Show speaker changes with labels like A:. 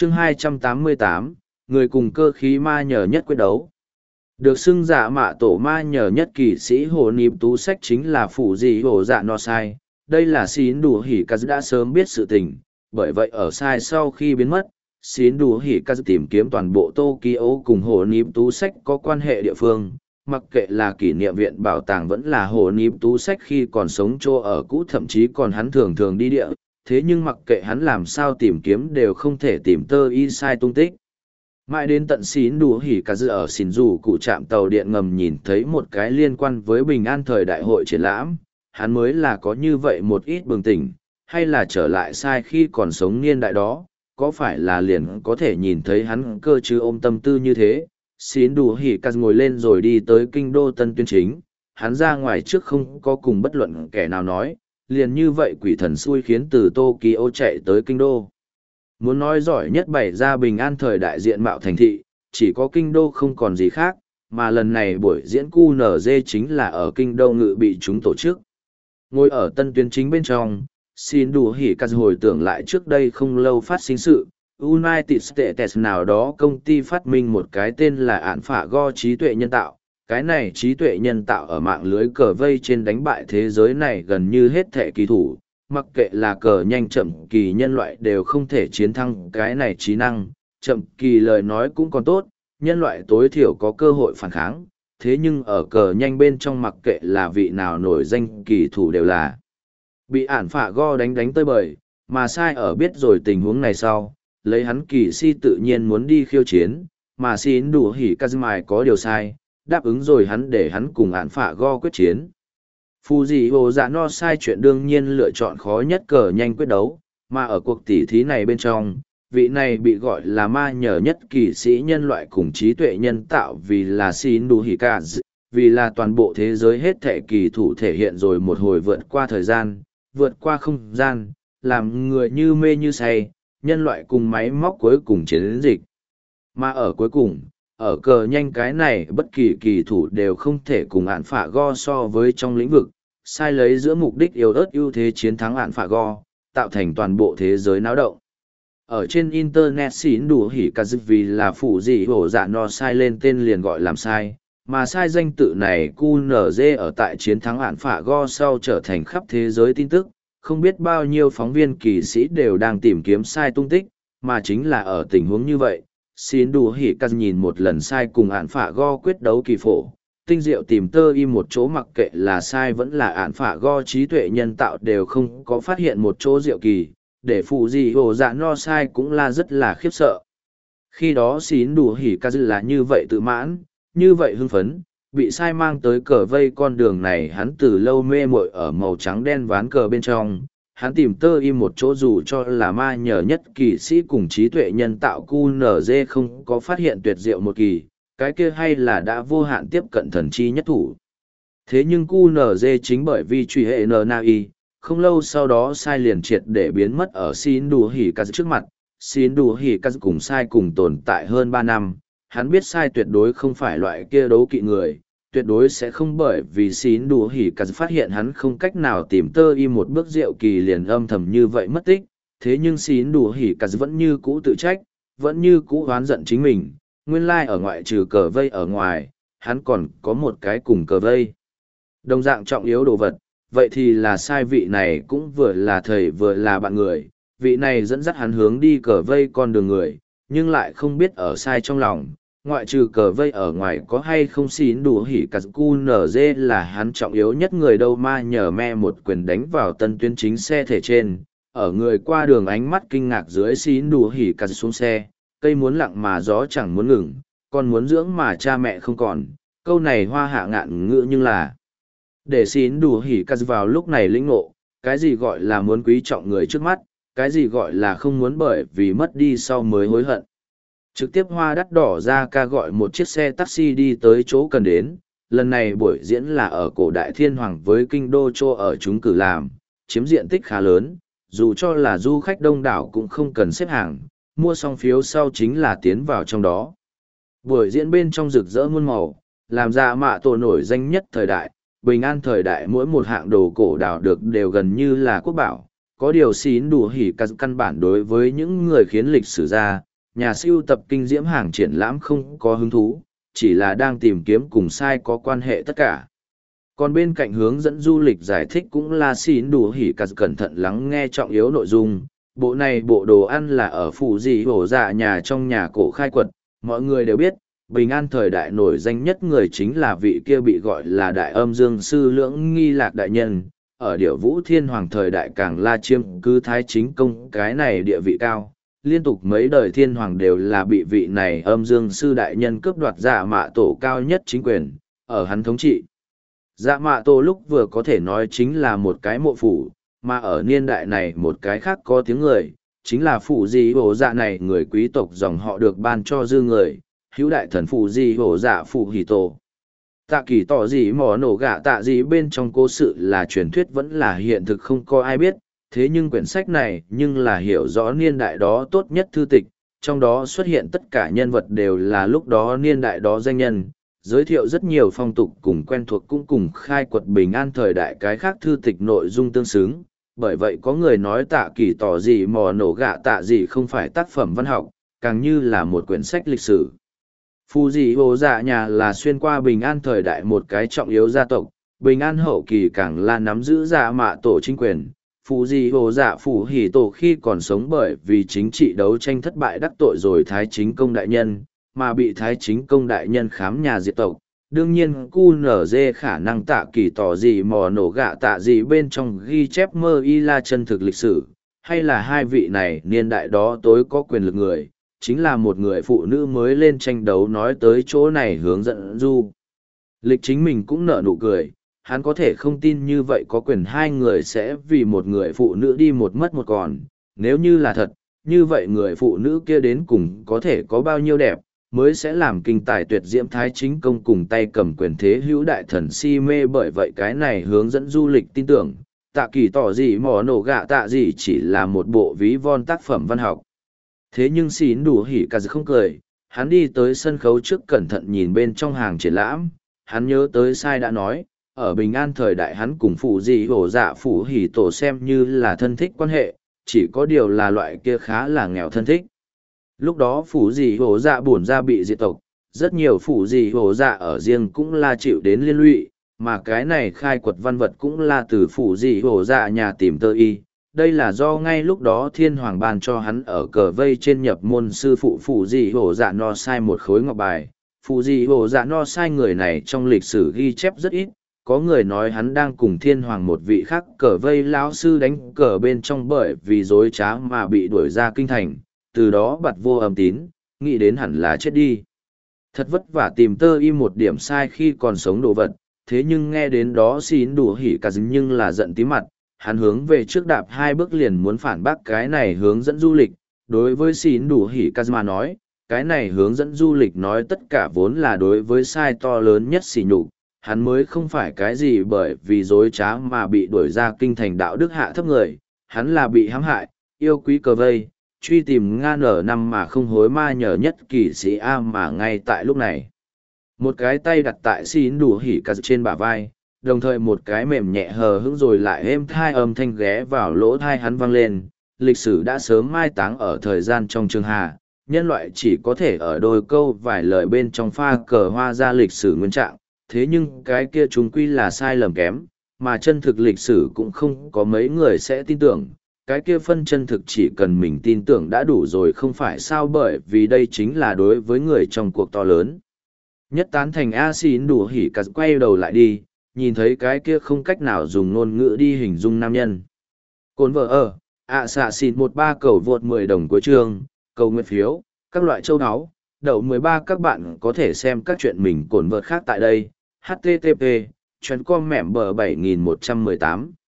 A: chương 288, người cùng cơ khí ma nhờ nhất quyết đấu. Được xưng dạ mạ tổ ma nhờ nhất kỵ sĩ hồ niệm tú sách chính là phủ dị hồ dạ no sai. Đây là xín đủ hỉ ca đã sớm biết sự tình, bởi vậy ở sai sau khi biến mất, xín đủ hỉ ca tìm kiếm toàn bộ Tokyo cùng hồ niệm tú sách có quan hệ địa phương. Mặc kệ là kỷ niệm viện bảo tàng vẫn là hồ niệm tú sách khi còn sống chỗ ở cũ, thậm chí còn hắn thường thường đi địa, thế nhưng mặc kệ hắn làm sao tìm kiếm đều không thể tìm tơ y sai tung tích. Mãi đến tận xín đủ hỉ cả dự ở xín dù cụ trạm tàu điện ngầm nhìn thấy một cái liên quan với bình an thời đại hội triển lãm, hắn mới là có như vậy một ít bừng tỉnh, hay là trở lại sai khi còn sống niên đại đó, có phải là liền có thể nhìn thấy hắn cơ chứ ôm tâm tư như thế. Xín đủ hỉ cả ngồi lên rồi đi tới kinh đô Tân Tuyên chính, hắn ra ngoài trước không có cùng bất luận kẻ nào nói, liền như vậy quỷ thần xui khiến từ Tokyo chạy tới kinh đô. Muốn nói giỏi nhất bày ra bình an thời đại diện mạo thành thị, chỉ có kinh đô không còn gì khác, mà lần này buổi diễn QNZ chính là ở kinh đô ngự bị chúng tổ chức. Ngồi ở Tân Tuyến chính bên trong, xin đủ hỉ cả hồi tưởng lại trước đây không lâu phát sinh sự, United States nào đó công ty phát minh một cái tên là AlphaGo trí tuệ nhân tạo. Cái này trí tuệ nhân tạo ở mạng lưới cờ vây trên đánh bại thế giới này gần như hết thể kỳ thủ, mặc kệ là cờ nhanh chậm kỳ nhân loại đều không thể chiến thắng cái này trí năng, chậm kỳ lời nói cũng còn tốt, nhân loại tối thiểu có cơ hội phản kháng, thế nhưng ở cờ nhanh bên trong mặc kệ là vị nào nổi danh kỳ thủ đều là bị AlphaGo đánh tới bời, mà sai ở biết rồi tình huống này sau, lấy hắn kỳ si tự nhiên muốn đi khiêu chiến, mà xin đủ hỉ Kazumai có điều sai, đáp ứng rồi hắn để hắn cùng AlphaGo quyết chiến. Fujio dạ no sai chuyện đương nhiên lựa chọn khó nhất cờ nhanh quyết đấu, mà ở cuộc tỉ thí này bên trong, vị này bị gọi là ma nhờ nhất kỳ sĩ nhân loại cùng trí tuệ nhân tạo vì là Shindu Hikaz, vì là toàn bộ thế giới hết thể kỳ thủ thể hiện rồi một hồi vượt qua thời gian, vượt qua không gian, làm người như mê như say, nhân loại cùng máy móc cuối cùng chiến dịch. Mà ở cuối cùng, ở cờ nhanh cái này bất kỳ kỳ thủ đều không thể cùng AlphaGo so với trong lĩnh vực, sai lấy giữa mục đích yếu ớt ưu thế chiến thắng AlphaGo, tạo thành toàn bộ thế giới náo động. Ở trên Internet xỉn đủ hỉ cả dịp vì là phụ gì hổ dạ no sai lên tên liền gọi làm sai, mà sai danh tự này QNZ ở tại chiến thắng AlphaGo sau trở thành khắp thế giới tin tức, không biết bao nhiêu phóng viên kỳ sĩ đều đang tìm kiếm sai tung tích, mà chính là ở tình huống như vậy. Xin đủ hỉ cắt nhìn một lần sai cùng AlphaGo quyết đấu kỳ phổ, tinh diệu tìm tơ y một chỗ mặc kệ là sai vẫn là AlphaGo trí tuệ nhân tạo đều không có phát hiện một chỗ diệu kỳ, để phụ gì hồ dạ no sai cũng là rất là khiếp sợ. Khi đó xin đủ hỉ cắt là như vậy tự mãn, như vậy hưng phấn, bị sai mang tới cờ vây con đường này hắn từ lâu mê muội ở màu trắng đen ván cờ bên trong. Hắn tìm tơ im một chỗ dù cho là ma nhờ nhất kỳ sĩ cùng trí tuệ nhân tạo QNZ không có phát hiện tuyệt diệu một kỳ, cái kia hay là đã vô hạn tiếp cận thần chi nhất thủ. Thế nhưng QNZ chính bởi vì truy hệ NNAI, không lâu sau đó sai liền triệt để biến mất ở Shindu Hikaz trước mặt. Shindu Hikaz cùng sai cùng tồn tại hơn 3 năm, hắn biết sai tuyệt đối không phải loại kia đấu kỵ người, tuyệt đối sẽ không bởi vì xín đủ hỉ cả phát hiện hắn không cách nào tìm tơ y một bước diệu kỳ liền âm thầm như vậy mất tích, thế nhưng xín đủ hỉ cả vẫn như cũ tự trách, vẫn như cũ oán giận chính mình, nguyên lai ở ngoại trừ cờ vây ở ngoài, hắn còn có một cái cùng cờ vây. Đồng dạng trọng yếu đồ vật, vậy thì là sai vị này cũng vừa là thầy vừa là bạn người, vị này dẫn dắt hắn hướng đi cờ vây con đường người, nhưng lại không biết ở sai trong lòng. Ngoại trừ cờ vây ở ngoài có hay không xín đủ hỉ cả QNZ là hắn trọng yếu nhất người đâu ma nhờ me một quyền đánh vào Tân Tuyến chính xe thể trên, ở người qua đường ánh mắt kinh ngạc dưới xín đủ hỉ cả xuống xe, cây muốn lặng mà gió chẳng muốn ngừng, con muốn dưỡng mà cha mẹ không còn, câu này hoa hạ ngạn ngữ nhưng là để xín đủ hỉ cả vào lúc này lĩnh ngộ, cái gì gọi là muốn quý trọng người trước mắt, cái gì gọi là không muốn bởi vì mất đi sau mới hối hận. Trực tiếp hoa đắt đỏ ra ca gọi một chiếc xe taxi đi tới chỗ cần đến, lần này buổi diễn là ở cổ đại thiên hoàng với kinh đô chỗ ở chúng cử làm, chiếm diện tích khá lớn, dù cho là du khách đông đảo cũng không cần xếp hàng, mua xong phiếu sau chính là tiến vào trong đó. Buổi diễn bên trong rực rỡ muôn màu, làm ra mạ tổ nổi danh nhất thời đại, bình an thời đại mỗi một hạng đồ cổ đào được đều gần như là quốc bảo, có điều xín đủ hỉ căn bản đối với những người khiến lịch sử ra, nhà sưu tập kinh diễm hàng triển lãm không có hứng thú, chỉ là đang tìm kiếm cùng sai có quan hệ tất cả. Còn bên cạnh hướng dẫn du lịch giải thích cũng là xin đủ hỉ cả cẩn thận lắng nghe trọng yếu nội dung. Bộ này bộ đồ ăn là ở phủ gì hổ dạ nhà trong nhà cổ khai quật, mọi người đều biết, bình an thời đại nổi danh nhất người chính là vị kia bị gọi là đại âm dương sư lưỡng nghi lạc đại nhân. Ở điệu vũ thiên hoàng thời đại càng la chiêm cứ thái chính công cái này địa vị cao, liên tục mấy đời thiên hoàng đều là bị vị này âm dương sư đại nhân cướp đoạt dạ mạ tổ cao nhất chính quyền, ở hắn thống trị. Dạ mạ tổ lúc vừa có thể nói chính là một cái mộ phủ, mà ở niên đại này một cái khác có tiếng người, chính là phụ di hổ dạ này người quý tộc dòng họ được ban cho dư người, hữu đại thần phụ di hổ dạ phụ hì tổ. Tạ kỳ tỏ gì mỏ nổ gạ tạ gì bên trong cố sự là truyền thuyết vẫn là hiện thực không có ai biết, thế nhưng quyển sách này nhưng là hiểu rõ niên đại đó tốt nhất thư tịch, trong đó xuất hiện tất cả nhân vật đều là lúc đó niên đại đó danh nhân, giới thiệu rất nhiều phong tục cùng quen thuộc cũng cùng khai quật bình an thời đại cái khác thư tịch nội dung tương xứng, bởi vậy có người nói tạ kỳ tỏ gì mò nổ gạ tạ gì không phải tác phẩm văn học, càng như là một quyển sách lịch sử. Phù dị hồ dạ nhà là xuyên qua bình an thời đại một cái trọng yếu gia tộc, bình an hậu kỳ càng là nắm giữ dạ mạ tổ chính quyền. Phù dị hồ dạ phủ hỉ tổ khi còn sống bởi vì chính trị đấu tranh thất bại đắc tội rồi thái chính công đại nhân, mà bị thái chính công đại nhân khám nhà diệt tộc. Đương nhiên cu nở dê khả năng tạ kỳ tỏ gì mò nổ gạ tạ gì bên trong ghi chép mơ y la chân thực lịch sử, hay là hai vị này niên đại đó tối có quyền lực người, chính là một người phụ nữ mới lên tranh đấu nói tới chỗ này hướng dẫn du. Lịch chính mình cũng nở nụ cười, hắn có thể không tin như vậy có quyền hai người sẽ vì một người phụ nữ đi một mất một còn, nếu như là thật, như vậy người phụ nữ kia đến cùng có thể có bao nhiêu đẹp, mới sẽ làm kinh tài tuyệt diễm thái chính công cùng tay cầm quyền thế hữu đại thần si mê. Bởi vậy cái này hướng dẫn du lịch tin tưởng, tạ kỳ tỏ gì mỏ nổ gạ tạ gì chỉ là một bộ ví von tác phẩm văn học. Thế nhưng xín đủ hỉ cả không cười, hắn đi tới sân khấu trước cẩn thận nhìn bên trong hàng triển lãm, hắn nhớ tới sai đã nói, ở bình an thời đại hắn cùng phụ dị hổ dạ phụ hỉ tổ xem như là thân thích quan hệ, chỉ có điều là loại kia khá là nghèo thân thích. Lúc đó phụ dị hổ dạ bổn ra bị diệt tộc, rất nhiều phụ dị hổ dạ ở riêng cũng là chịu đến liên lụy, mà cái này khai quật văn vật cũng là từ phụ dị hổ dạ nhà tìm tơ y. Đây là do ngay lúc đó thiên hoàng ban cho hắn ở cờ vây trên nhập môn sư phụ phụ dị hổ dạ no sai một khối ngọc bài. Phụ dị hổ dạ no sai người này trong lịch sử ghi chép rất ít, có người nói hắn đang cùng thiên hoàng một vị khác cờ vây lão sư đánh cờ bên trong bởi vì dối trá mà bị đuổi ra kinh thành, từ đó bặt vô âm tín, nghĩ đến hẳn là chết đi. Thật vất vả tìm tơ y một điểm sai khi còn sống đồ vật, thế nhưng nghe đến đó xin đủ hỉ cả dính nhưng là giận tí mặt, hắn hướng về trước đạp hai bước liền muốn phản bác cái này hướng dẫn du lịch. Đối với xin đủ hỉ Kazma nói, cái này hướng dẫn du lịch nói tất cả vốn là đối với sai to lớn nhất sỉ nhục, hắn mới không phải cái gì bởi vì dối trá mà bị đuổi ra kinh thành đạo đức hạ thấp người, hắn là bị hãm hại, yêu quý cờ vây, truy tìm nga nở năm mà không hối ma nhờ nhất kỵ sĩ A mà ngay tại lúc này. Một cái tay đặt tại xin đủ hỉ cả trên bả vai, đồng thời một cái mềm nhẹ hờ hững rồi lại êm thai âm thanh ghé vào lỗ thai hắn vang lên. Lịch sử đã sớm mai táng ở thời gian trong trường hà, nhân loại chỉ có thể ở đôi câu vài lời bên trong pha cờ hoa ra lịch sử nguyên trạng, thế nhưng cái kia chúng quy là sai lầm kém, mà chân thực lịch sử cũng không có mấy người sẽ tin tưởng. Cái kia phân chân thực chỉ cần mình tin tưởng đã đủ rồi không phải sao, bởi vì đây chính là đối với người trong cuộc to lớn. Nhất tán thành A xin đủ hỉ cả quay đầu lại đi, nhìn thấy cái kia không cách nào dùng ngôn ngữ đi hình dung nam nhân. Cồn vợ ở, xạ xin 13 cầu vượt 10 đồng cuối chương, cầu nguyện phiếu, các loại châu áo, đậu 13 các bạn có thể xem các chuyện mình cồn vợt khác tại đây, http, chuyến com mẻm bờ 7118.